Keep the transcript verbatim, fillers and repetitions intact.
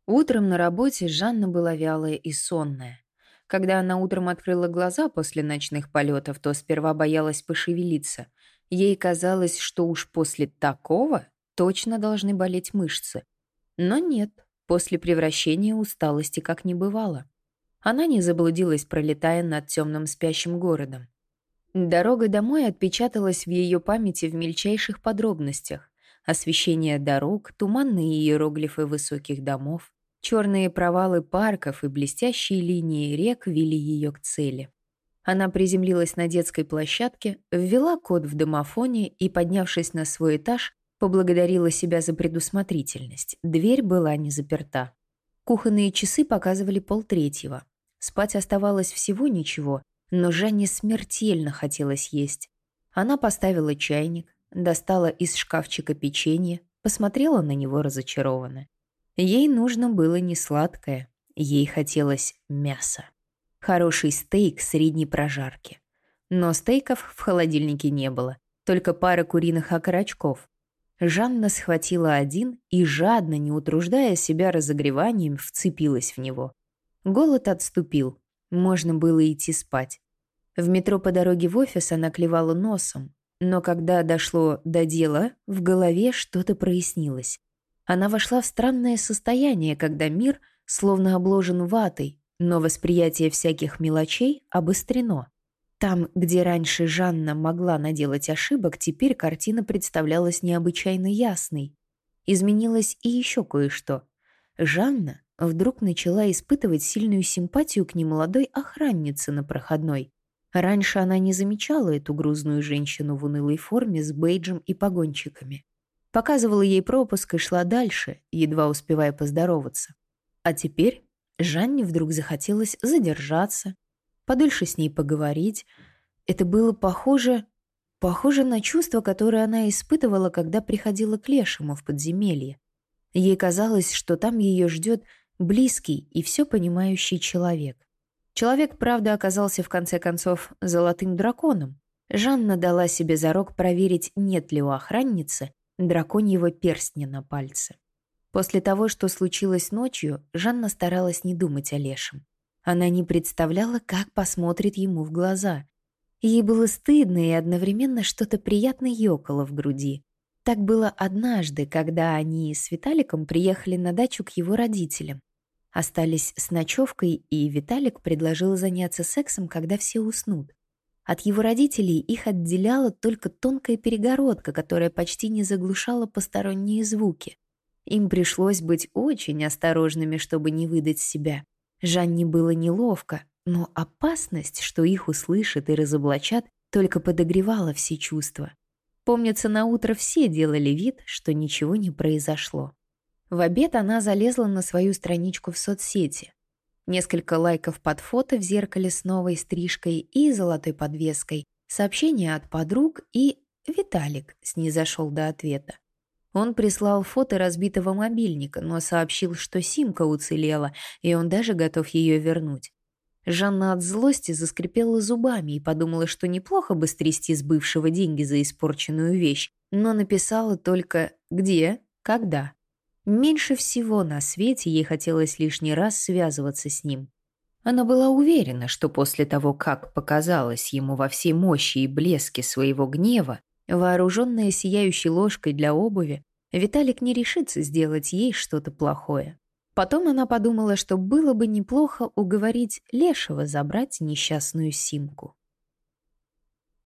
Утром на работе Жанна была вялая и сонная. Когда она утром открыла глаза после ночных полетов, то сперва боялась пошевелиться. Ей казалось, что уж после такого точно должны болеть мышцы. Но нет, после превращения усталости как не бывало. Она не заблудилась, пролетая над темным спящим городом. Дорога домой отпечаталась в ее памяти в мельчайших подробностях. Освещение дорог, туманные иероглифы высоких домов, черные провалы парков и блестящие линии рек вели ее к цели. Она приземлилась на детской площадке, ввела код в домофоне и, поднявшись на свой этаж, поблагодарила себя за предусмотрительность. Дверь была не заперта. Кухонные часы показывали полтретьего. Спать оставалось всего ничего, но Жанне смертельно хотелось есть. Она поставила чайник, достала из шкафчика печенье, посмотрела на него разочарованно. Ей нужно было не сладкое, ей хотелось мяса. Хороший стейк средней прожарки. Но стейков в холодильнике не было, только пара куриных окорочков. Жанна схватила один и, жадно, не утруждая себя разогреванием, вцепилась в него. Голод отступил, можно было идти спать. В метро по дороге в офис она клевала носом, но когда дошло до дела, в голове что-то прояснилось. Она вошла в странное состояние, когда мир словно обложен ватой, но восприятие всяких мелочей обострено. Там, где раньше Жанна могла наделать ошибок, теперь картина представлялась необычайно ясной. Изменилось и еще кое-что. Жанна вдруг начала испытывать сильную симпатию к немолодой охраннице на проходной. Раньше она не замечала эту грузную женщину в унылой форме с бейджем и погончиками. Показывала ей пропуск и шла дальше, едва успевая поздороваться. А теперь Жанне вдруг захотелось задержаться, подольше с ней поговорить. Это было похоже, похоже на чувство, которое она испытывала, когда приходила к Лешему в подземелье. Ей казалось, что там ее ждет близкий и все понимающий человек. Человек, правда, оказался в конце концов золотым драконом. Жанна дала себе зарок проверить, нет ли у охранницы драконьего перстня на пальце. После того, что случилось ночью, Жанна старалась не думать о Лешем. Она не представляла, как посмотрит ему в глаза. Ей было стыдно и одновременно что-то приятно ёкало в груди. Так было однажды, когда они с Виталиком приехали на дачу к его родителям. Остались с ночевкой, и Виталик предложил заняться сексом, когда все уснут. От его родителей их отделяла только тонкая перегородка, которая почти не заглушала посторонние звуки. Им пришлось быть очень осторожными, чтобы не выдать себя. Жанне было неловко, но опасность, что их услышат и разоблачат, только подогревала все чувства. Помнится, наутро все делали вид, что ничего не произошло. В обед она залезла на свою страничку в соцсети. Несколько лайков под фото в зеркале с новой стрижкой и золотой подвеской, сообщения от подруг, и Виталик снизошел до ответа. Он прислал фото разбитого мобильника, но сообщил, что симка уцелела, и он даже готов ее вернуть. Жанна от злости заскрипела зубами и подумала, что неплохо бы стрясти с бывшего деньги за испорченную вещь, но написала только «где?», «когда?». Меньше всего на свете ей хотелось лишний раз связываться с ним. Она была уверена, что после того, как показалось ему во всей мощи и блеске своего гнева, вооруженная сияющей ложкой для обуви, Виталик не решится сделать ей что-то плохое. Потом она подумала, что было бы неплохо уговорить Лешего забрать несчастную симку.